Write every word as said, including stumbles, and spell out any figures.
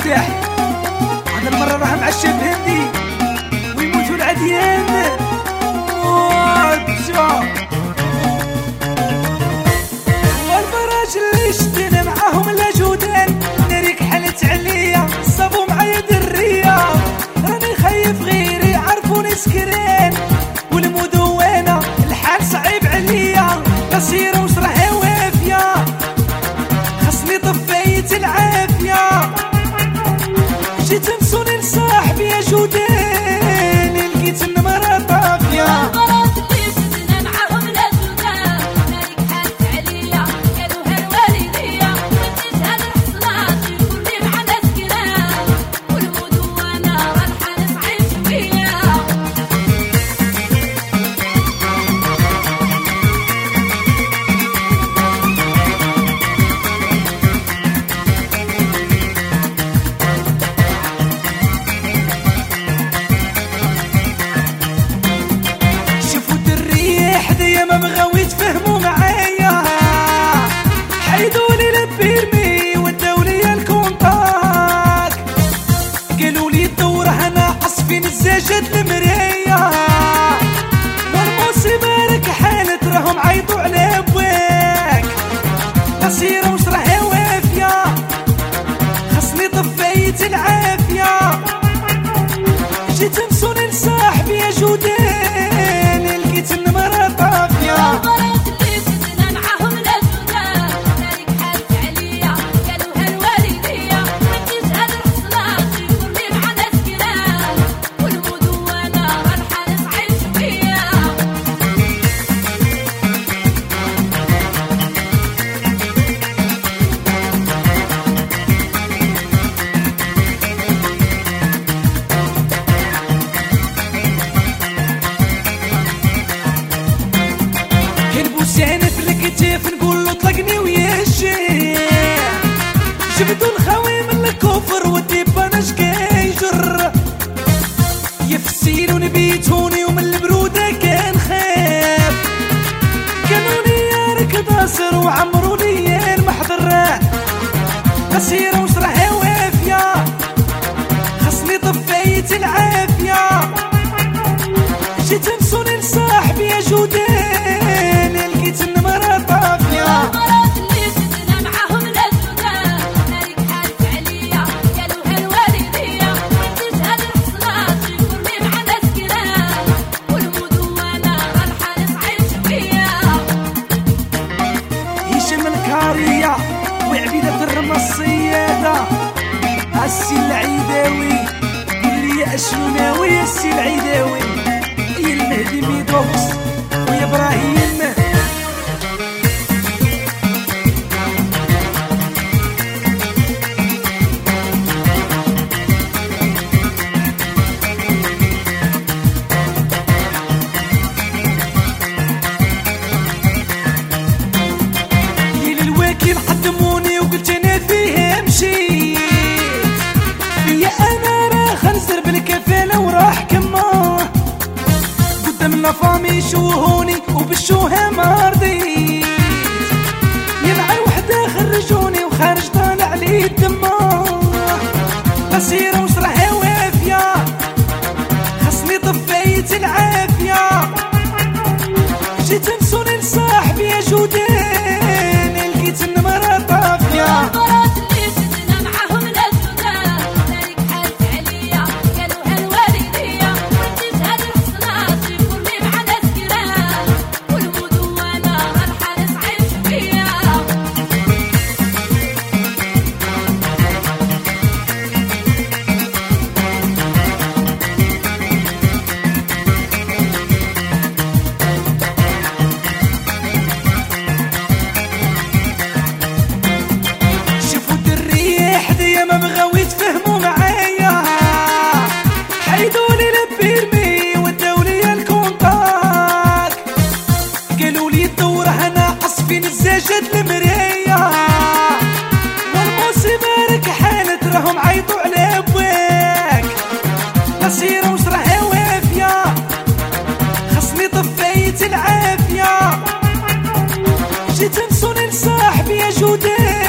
المفتاح. هذا المرة راه مع الشاب هندي ويموتوا العديان. والبراجل اللي شدنا معاهم لا جودان، ناري كحلت عليا صابوا معايا درية، راني خايف غيري عرفوني سكران، والمدونة الحال صعيب عليا، قصيرة وصراحة وافية خصني طفيت العافية، جيت نصوني لصاحبي يا جودان لقيت النمرة طافية. ما بغاو يتفهموا معايا، حيدولي للبيرمي وداو ليا الكونطاك، قالوا لي الدور هنا قصفين الزجاج المرايا، والمصيبة لك حالت راهم عيطوا على بواك، قصيرة وصراحة وافية خصني طفيت العافية، جيت نصوني لصاحبي يا جودان لقيت النمرة طافية. سانف الكتاف نقول له طلقني ويا الشيخ، جبدوا الخاوي من الكفر والديبان شكايجر، يفسيروا نبيتوني ومن البرودة كان خاف، قالوا لي يا ركض اصر وعمروا لي المحضر، قصيرة وصراحة وافية خصني طفيت العافية، جيت نصوني لصاحبي يا جودان لقيت النمرة طافية. هشام الكارية وعبيدة الرمى الصيادة، السي العيداوي اللي يا اشنوناوي يا السي العيداوي، يا المهدي ميدوكس ويا ابراهيم. قدموني وقلت انا فيه مشيت، يا انا راح نزر بالكفاله وراح كماه، قدام لافامي يشوهوني وبالشوهه ما رضيت، يا مع الوحده خرجوني وخارج طالع لي الدماه، قصيره وصراحه وافيه خصني طفيت العافيه، جيت نصوني لصاحبي يا جودان لقيت النمرة طافية. ما بغاو يتفهموا معايا، حيدولي للبيرمي وداو ليا الكونطاك، قالوا لي الدور هنا قصفين الزجاج المرايا، والمصيبة لك حالت راهم عيطوا على بواك، قصيرة وصراحة وافية خصني طفيت العافية، جيت نصوني لصاحبي يا جودان